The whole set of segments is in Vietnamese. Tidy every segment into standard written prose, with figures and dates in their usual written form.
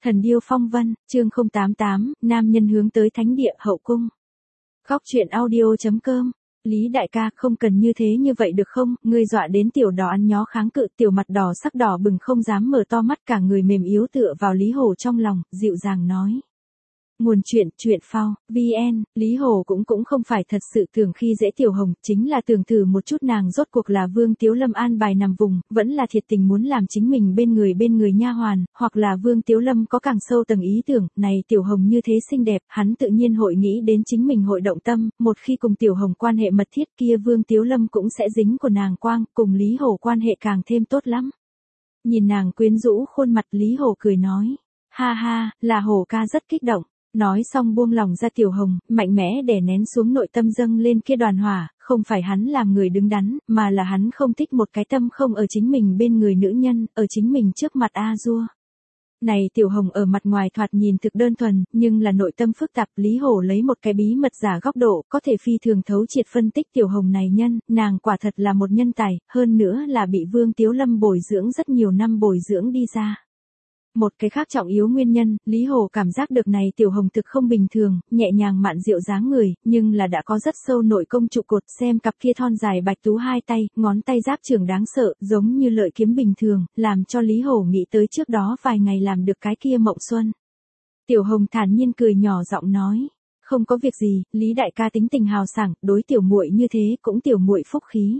Thần điêu phong vân, chương 088, nam nhân hướng tới thánh địa hậu cung. Góc truyện audio.com. Lý đại ca, không cần như thế như vậy được không, ngươi dọa đến tiểu đỏ ăn nhó kháng cự, tiểu mặt đỏ sắc đỏ bừng không dám mở to mắt, cả người mềm yếu tựa vào Lý Hổ trong lòng, dịu dàng nói. Nguồn truyện phao, VN, Lý Hổ cũng không phải thật sự tưởng khi dễ Tiểu Hồng, chính là tưởng thử một chút nàng rốt cuộc là Vương Tiếu Lâm an bài nằm vùng, vẫn là thiệt tình muốn làm chính mình bên người nha hoàn, hoặc là Vương Tiếu Lâm có càng sâu tầng ý tưởng, này Tiểu Hồng như thế xinh đẹp, hắn tự nhiên hội nghĩ đến chính mình hội động tâm, một khi cùng Tiểu Hồng quan hệ mật thiết kia Vương Tiếu Lâm cũng sẽ dính của nàng quang, cùng Lý Hổ quan hệ càng thêm tốt lắm. Nhìn nàng quyến rũ khuôn mặt Lý Hổ cười nói, ha ha, là Hổ ca rất kích động. Nói xong buông lòng ra Tiểu Hồng, mạnh mẽ đè nén xuống nội tâm dâng lên kia đoàn hỏa, không phải hắn làm người đứng đắn, mà là hắn không thích một cái tâm không ở chính mình bên người nữ nhân, ở chính mình trước mặt A-dua. Này Tiểu Hồng ở mặt ngoài thoạt nhìn thực đơn thuần, nhưng là nội tâm phức tạp, Lý Hổ lấy một cái bí mật giả góc độ, có thể phi thường thấu triệt phân tích Tiểu Hồng này nhân, nàng quả thật là một nhân tài, hơn nữa là bị Vương Tiếu Lâm bồi dưỡng rất nhiều năm bồi dưỡng đi ra. Một cái khác trọng yếu nguyên nhân, Lý Hổ cảm giác được này Tiểu Hồng thực không bình thường, nhẹ nhàng mạn diệu dáng người, nhưng là đã có rất sâu nội công trụ cột, xem cặp kia thon dài bạch tú hai tay, ngón tay giáp trưởng đáng sợ, giống như lợi kiếm bình thường, làm cho Lý Hổ nghĩ tới trước đó vài ngày làm được cái kia mộng xuân. Tiểu Hồng thản nhiên cười nhỏ giọng nói, không có việc gì, Lý đại ca tính tình hào sảng, đối tiểu muội như thế cũng tiểu muội phúc khí.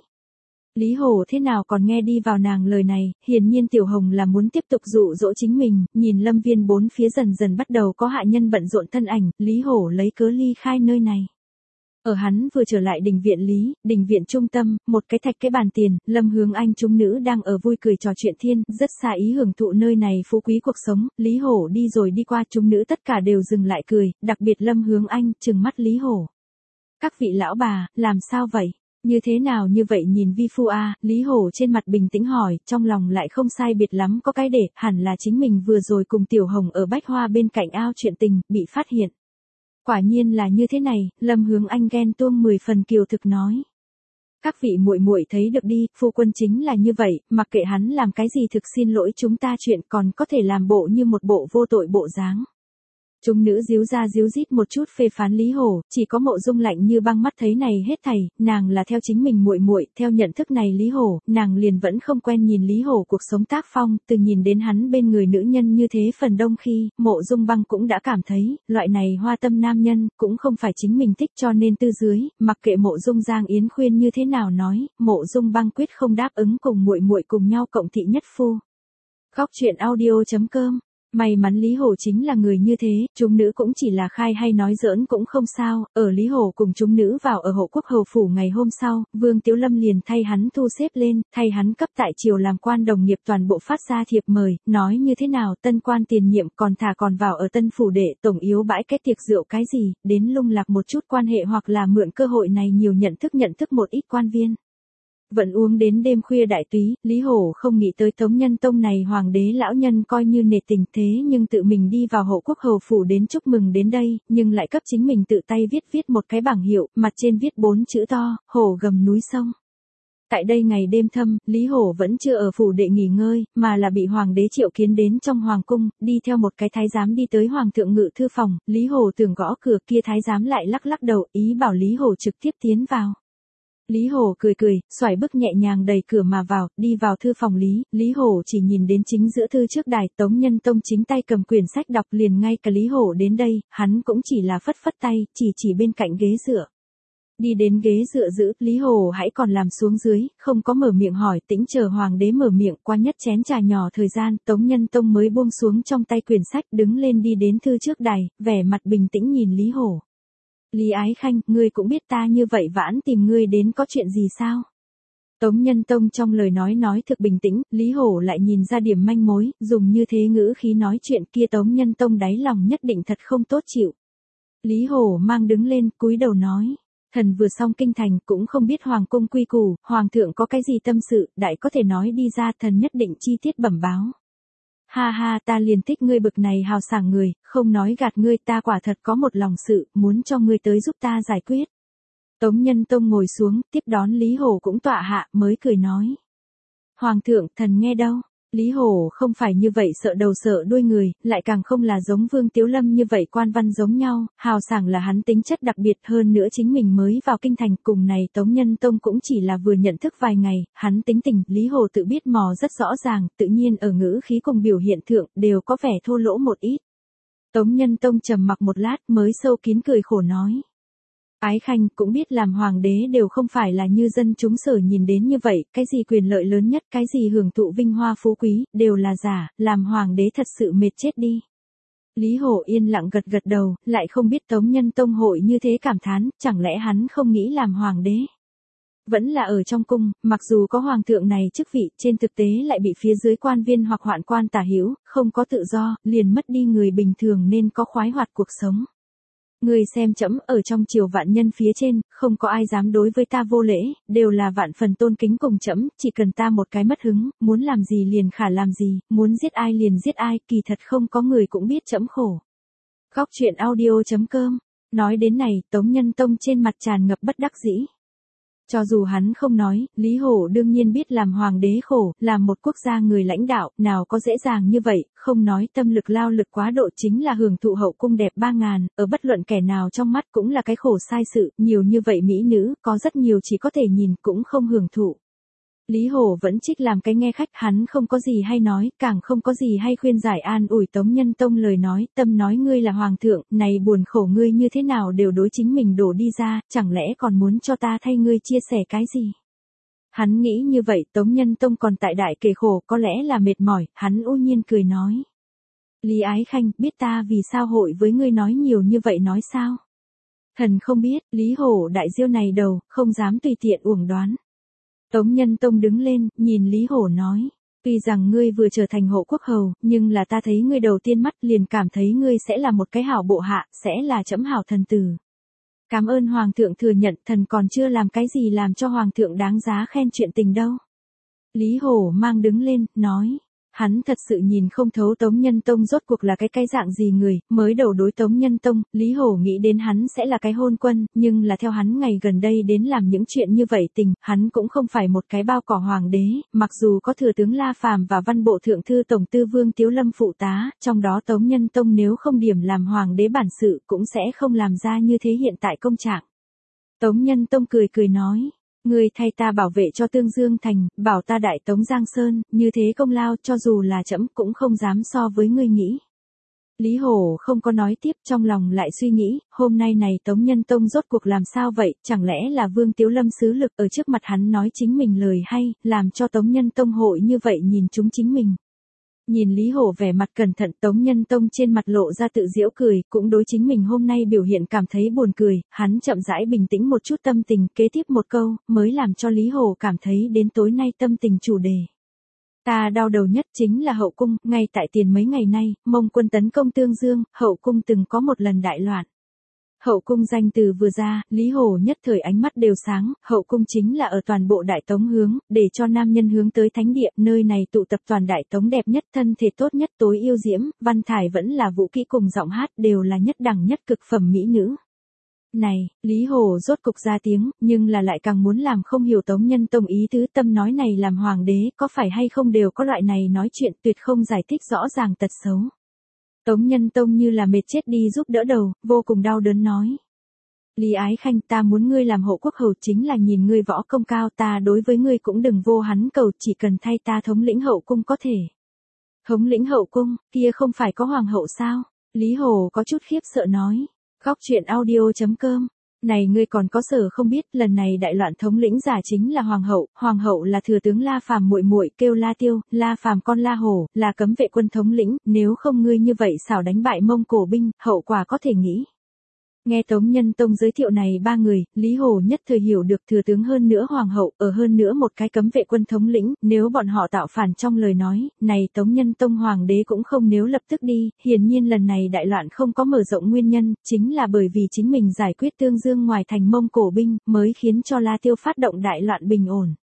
Lý Hổ thế nào còn nghe đi vào nàng lời này, hiển nhiên Tiểu Hồng là muốn tiếp tục dụ dỗ chính mình, nhìn lâm viên bốn phía dần dần bắt đầu có hạ nhân bận rộn thân ảnh, Lý Hổ lấy cớ ly khai nơi này. Ở hắn vừa trở lại đình viện trung tâm, một cái thạch cái bàn tiền, Lâm Hướng Anh chúng nữ đang ở vui cười trò chuyện thiên, rất xa ý hưởng thụ nơi này phú quý cuộc sống, Lý Hổ đi rồi đi qua chúng nữ tất cả đều dừng lại cười, đặc biệt Lâm Hướng Anh, trừng mắt Lý Hổ. Các vị lão bà, làm sao vậy? Như thế nào như vậy nhìn vi phu a, Lý Hổ trên mặt bình tĩnh hỏi, trong lòng lại không sai biệt lắm có cái để, hẳn là chính mình vừa rồi cùng Tiểu Hồng ở bách hoa bên cạnh ao chuyện tình, bị phát hiện. Quả nhiên là như thế này, Lâm Hướng Anh ghen tuông 10 phần kiều thực nói. Các vị muội muội thấy được đi, phu quân chính là như vậy, mặc kệ hắn làm cái gì thực xin lỗi chúng ta chuyện còn có thể làm bộ như một bộ vô tội bộ dáng. Chúng nữ díu ra díu dít một chút phê phán Lý Hổ, chỉ có Mộ Dung lạnh như băng mắt thấy này hết thảy, nàng là theo chính mình muội muội, theo nhận thức này Lý Hổ, nàng liền vẫn không quen nhìn Lý Hổ cuộc sống tác phong, từ nhìn đến hắn bên người nữ nhân như thế phần đông khi, Mộ Dung băng cũng đã cảm thấy, loại này hoa tâm nam nhân, cũng không phải chính mình thích cho nên tư dưới, mặc kệ Mộ Dung Giang Yến khuyên như thế nào nói, Mộ Dung băng quyết không đáp ứng cùng muội muội cùng nhau cộng thị nhất phu. Góc truyện audio.com. May mắn Lý Hổ chính là người như thế, chúng nữ cũng chỉ là khai hay nói giỡn cũng không sao, ở Lý Hổ cùng chúng nữ vào ở Hộ Quốc hầu phủ ngày hôm sau, Vương Tiếu Lâm liền thay hắn thu xếp lên, thay hắn cấp tại triều làm quan đồng nghiệp toàn bộ phát ra thiệp mời, nói như thế nào tân quan tiền nhiệm còn vào ở tân phủ đệ tổng yếu bãi cái tiệc rượu cái gì, đến lung lạc một chút quan hệ hoặc là mượn cơ hội này nhiều nhận thức một ít quan viên. Vẫn uống đến đêm khuya đại túy, Lý Hổ không nghĩ tới Tống Nhân Tông này hoàng đế lão nhân coi như nể tình thế nhưng tự mình đi vào Hộ Quốc hầu phủ đến chúc mừng đến đây, nhưng lại cấp chính mình tự tay viết một cái bảng hiệu, mặt trên viết 4 chữ to, hổ gầm núi sông. Tại đây ngày đêm thâm, Lý Hổ vẫn chưa ở phủ đệ nghỉ ngơi, mà là bị hoàng đế triệu kiến đến trong hoàng cung, đi theo một cái thái giám đi tới hoàng thượng ngự thư phòng, Lý Hổ tưởng gõ cửa kia thái giám lại lắc đầu, ý bảo Lý Hổ trực tiếp tiến vào. Lý Hổ cười, xoải bước nhẹ nhàng đẩy cửa mà vào, đi vào thư phòng Lý Hổ chỉ nhìn đến chính giữa thư trước đài, Tống Nhân Tông chính tay cầm quyển sách đọc liền ngay cả Lý Hổ đến đây, hắn cũng chỉ là phất tay, chỉ bên cạnh ghế dựa. Đi đến ghế dựa giữ, Lý Hổ hãy còn làm xuống dưới, không có mở miệng hỏi, tĩnh chờ hoàng đế mở miệng, qua nhất chén trà nhỏ thời gian, Tống Nhân Tông mới buông xuống trong tay quyển sách, đứng lên đi đến thư trước đài, vẻ mặt bình tĩnh nhìn Lý Hổ. Lý Ái Khanh, ngươi cũng biết ta như vậy vãn tìm ngươi đến có chuyện gì sao? Tống Nhân Tông trong lời nói thực bình tĩnh, Lý Hổ lại nhìn ra điểm manh mối, dùng như thế ngữ khí nói chuyện kia Tống Nhân Tông đáy lòng nhất định thật không tốt chịu. Lý Hổ mang đứng lên, cúi đầu nói, thần vừa xong kinh thành cũng không biết hoàng cung quy củ, hoàng thượng có cái gì tâm sự, đại có thể nói đi ra thần nhất định chi tiết bẩm báo. Ha ha, ta liền thích ngươi bực này hào sảng người, không nói gạt ngươi, ta quả thật có một lòng sự, muốn cho ngươi tới giúp ta giải quyết. Tống Nhân Tông ngồi xuống, tiếp đón Lý Hổ cũng tọa hạ, mới cười nói. Hoàng thượng, thần nghe đâu? Lý Hổ không phải như vậy sợ đầu sợ đuôi người, lại càng không là giống Vương Tiếu Lâm như vậy quan văn giống nhau, hào sảng là hắn tính chất đặc biệt hơn nữa chính mình mới vào kinh thành cùng này Tống Nhân Tông cũng chỉ là vừa nhận thức vài ngày, hắn tính tình, Lý Hổ tự biết mò rất rõ ràng, tự nhiên ở ngữ khí cùng biểu hiện thượng đều có vẻ thô lỗ một ít. Tống Nhân Tông trầm mặc một lát mới sâu kín cười khổ nói. Ái Khanh cũng biết làm hoàng đế đều không phải là như dân chúng sở nhìn đến như vậy, cái gì quyền lợi lớn nhất, cái gì hưởng thụ vinh hoa phú quý, đều là giả, làm hoàng đế thật sự mệt chết đi. Lý Hổ yên lặng gật gật đầu, lại không biết Tống Nhân Tông hội như thế cảm thán, chẳng lẽ hắn không nghĩ làm hoàng đế. Vẫn là ở trong cung, mặc dù có hoàng thượng này chức vị, trên thực tế lại bị phía dưới quan viên hoặc hoạn quan tả hữu, không có tự do, liền mất đi người bình thường nên có khoái hoạt cuộc sống. Người xem trẫm ở trong triều vạn nhân phía trên, không có ai dám đối với ta vô lễ, đều là vạn phần tôn kính cùng trẫm, chỉ cần ta một cái mất hứng, muốn làm gì liền khả làm gì, muốn giết ai liền giết ai, kỳ thật không có người cũng biết trẫm khổ. Góc truyện audio.com. Nói đến này, Tống Nhân Tông trên mặt tràn ngập bất đắc dĩ. Cho dù hắn không nói, Lý Hổ đương nhiên biết làm hoàng đế khổ, làm một quốc gia người lãnh đạo, nào có dễ dàng như vậy, không nói tâm lực lao lực quá độ chính là hưởng thụ hậu cung đẹp 3.000, ở bất luận kẻ nào trong mắt cũng là cái khổ sai sự, nhiều như vậy mỹ nữ, có rất nhiều chỉ có thể nhìn cũng không hưởng thụ. Lý Hổ vẫn trích làm cái nghe khách, hắn không có gì hay nói, càng không có gì hay khuyên giải an ủi Tống Nhân Tông lời nói, tâm nói ngươi là hoàng thượng, này buồn khổ ngươi như thế nào đều đối chính mình đổ đi ra, chẳng lẽ còn muốn cho ta thay ngươi chia sẻ cái gì? Hắn nghĩ như vậy, Tống Nhân Tông còn tại đại kề khổ, có lẽ là mệt mỏi, hắn u nhiên cười nói. Lý Ái Khanh, biết ta vì sao hội với ngươi nói nhiều như vậy nói sao? Thần không biết, Lý Hổ đại diêu này đầu, không dám tùy tiện uổng đoán. Tống Nhân Tông đứng lên, nhìn Lý Hổ nói, tuy rằng ngươi vừa trở thành hộ quốc hầu, nhưng là ta thấy ngươi đầu tiên mắt liền cảm thấy ngươi sẽ là một cái hảo bộ hạ, sẽ là trẫm hảo thần tử. Cảm ơn Hoàng thượng thừa nhận, thần còn chưa làm cái gì làm cho Hoàng thượng đáng giá khen chuyện tình đâu. Lý Hổ mang đứng lên, nói. Hắn thật sự nhìn không thấu Tống Nhân Tông rốt cuộc là cái dạng gì người, mới đầu đối Tống Nhân Tông, Lý Hổ nghĩ đến hắn sẽ là cái hôn quân, nhưng là theo hắn ngày gần đây đến làm những chuyện như vậy tình, hắn cũng không phải một cái bao cỏ hoàng đế, mặc dù có thừa tướng La Phàm và văn bộ thượng thư tổng tư Vương Tiếu Lâm phụ tá, trong đó Tống Nhân Tông nếu không điểm làm hoàng đế bản sự cũng sẽ không làm ra như thế hiện tại công trạng. Tống Nhân Tông cười cười nói. Ngươi thay ta bảo vệ cho Tương Dương Thành, bảo ta đại tống Giang Sơn, như thế công lao cho dù là trẫm cũng không dám so với ngươi nghĩ. Lý Hổ không có nói tiếp, trong lòng lại suy nghĩ, hôm nay này Tống Nhân Tông rốt cuộc làm sao vậy, chẳng lẽ là Vương Tiếu Lâm sứ lực ở trước mặt hắn nói chính mình lời hay, làm cho Tống Nhân Tông hội như vậy nhìn chúng chính mình. Nhìn Lý Hổ vẻ mặt cẩn thận, Tống Nhân Tông trên mặt lộ ra tự giễu cười, cũng đối chính mình hôm nay biểu hiện cảm thấy buồn cười, hắn chậm rãi bình tĩnh một chút tâm tình, kế tiếp một câu, mới làm cho Lý Hổ cảm thấy đến tối nay tâm tình chủ đề. Ta đau đầu nhất chính là hậu cung, ngay tại tiền mấy ngày nay, Mông quân tấn công Tương Dương, hậu cung từng có một lần đại loạn. Hậu cung danh từ vừa ra, Lý Hổ nhất thời ánh mắt đều sáng, hậu cung chính là ở toàn bộ Đại Tống hướng, để cho nam nhân hướng tới thánh địa, nơi này tụ tập toàn Đại Tống đẹp nhất, thân thể tốt nhất, tối yêu diễm, văn thải vẫn là vũ kỹ cùng giọng hát đều là nhất đẳng nhất cực phẩm mỹ nữ. Này, Lý Hổ rốt cục ra tiếng, nhưng là lại càng muốn làm không hiểu Tống Nhân Tông ý tứ, tâm nói này làm hoàng đế, có phải hay không đều có loại này nói chuyện, tuyệt không giải thích rõ ràng tật xấu. Tống Nhân Tông như là mệt chết đi giúp đỡ đầu, vô cùng đau đớn nói. Lý Ái Khanh, ta muốn ngươi làm hộ quốc hầu chính là nhìn ngươi võ công cao, ta đối với ngươi cũng đừng vô hắn cầu, chỉ cần thay ta thống lĩnh hậu cung có thể. Thống lĩnh hậu cung, kia không phải có hoàng hậu sao? Lý Hổ có chút khiếp sợ nói. Góc truyện audio.com. Này ngươi còn có sở không biết, lần này đại loạn thống lĩnh giả chính là hoàng hậu là thừa tướng La Phàm muội muội, kêu La Tiêu, La Phàm con La Hổ, là cấm vệ quân thống lĩnh, nếu không ngươi như vậy xảo đánh bại Mông Cổ binh, hậu quả có thể nghĩ. Nghe Tống Nhân Tông giới thiệu này ba người, Lý Hổ nhất thời hiểu được thừa tướng hơn nữa hoàng hậu, ở hơn nữa một cái cấm vệ quân thống lĩnh, nếu bọn họ tạo phản trong lời nói, này Tống Nhân Tông hoàng đế cũng không nếu lập tức đi, hiển nhiên lần này đại loạn không có mở rộng nguyên nhân, chính là bởi vì chính mình giải quyết Tương Dương ngoài thành Mông Cổ binh, mới khiến cho La Tiêu phát động đại loạn bình ổn.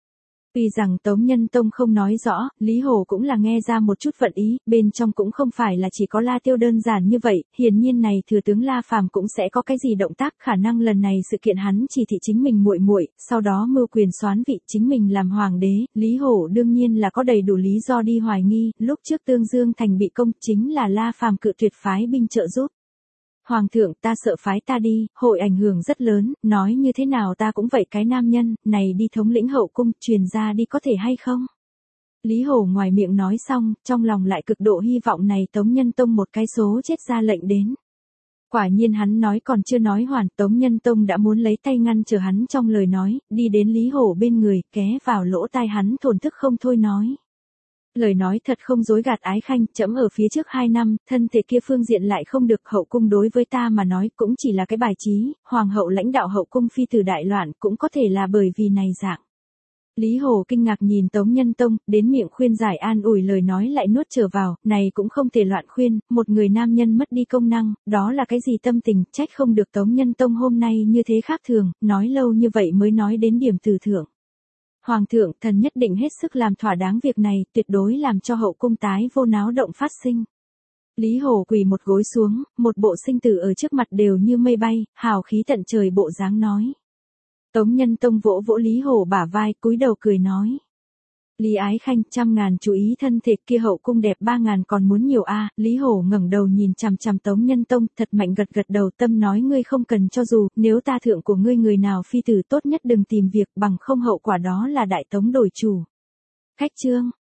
Tuy rằng Tống Nhân Tông không nói rõ, Lý Hổ cũng là nghe ra một chút vận ý, bên trong cũng không phải là chỉ có La Tiêu đơn giản như vậy, hiển nhiên này thừa tướng La Phàm cũng sẽ có cái gì động tác, khả năng lần này sự kiện hắn chỉ thị chính mình muội muội, sau đó mưu quyền soán vị chính mình làm hoàng đế, Lý Hổ đương nhiên là có đầy đủ lý do đi hoài nghi, lúc trước Tương Dương thành bị công chính là La Phàm cự tuyệt phái binh trợ giúp. Hoàng thượng, ta sợ phái ta đi, hội ảnh hưởng rất lớn, nói như thế nào ta cũng vậy cái nam nhân, này đi thống lĩnh hậu cung, truyền ra đi có thể hay không? Lý Hổ ngoài miệng nói xong, trong lòng lại cực độ hy vọng này Tống Nhân Tông một cái số chết ra lệnh đến. Quả nhiên hắn nói còn chưa nói hoàn, Tống Nhân Tông đã muốn lấy tay ngăn trở hắn trong lời nói, đi đến Lý Hổ bên người, ké vào lỗ tai hắn thổn thức không thôi nói. Lời nói thật không dối gạt Ái Khanh, trẫm ở phía trước 2 năm, thân thể kia phương diện lại không được, hậu cung đối với ta mà nói cũng chỉ là cái bài trí, hoàng hậu lãnh đạo hậu cung phi tử đại loạn cũng có thể là bởi vì này dạng. Lý Hồ kinh ngạc nhìn Tống Nhân Tông, đến miệng khuyên giải an ủi lời nói lại nuốt trở vào, này cũng không thể loạn khuyên, một người nam nhân mất đi công năng, đó là cái gì tâm tình, trách không được Tống Nhân Tông hôm nay như thế khác thường, nói lâu như vậy mới nói đến điểm từ thưởng. Hoàng thượng, thần nhất định hết sức làm thỏa đáng việc này, tuyệt đối làm cho hậu cung tái vô náo động phát sinh. Lý Hồ quỳ một gối xuống, một bộ sinh tử ở trước mặt đều như mây bay, hào khí tận trời bộ dáng nói. Tống Nhân Tông vỗ vỗ Lý Hồ bả vai, cúi đầu cười nói. Lý Ái Khanh, 100.000 chú ý thân thể kia hậu cung đẹp 3.000 còn muốn nhiều a. Lý Hổ ngẩng đầu nhìn chằm chằm Tống Nhân Tông, thật mạnh gật gật đầu, tâm nói ngươi không cần cho dù, nếu ta thượng của ngươi người nào phi tử tốt nhất đừng tìm việc, bằng không hậu quả đó là đại tống đổi chủ. Khách chương.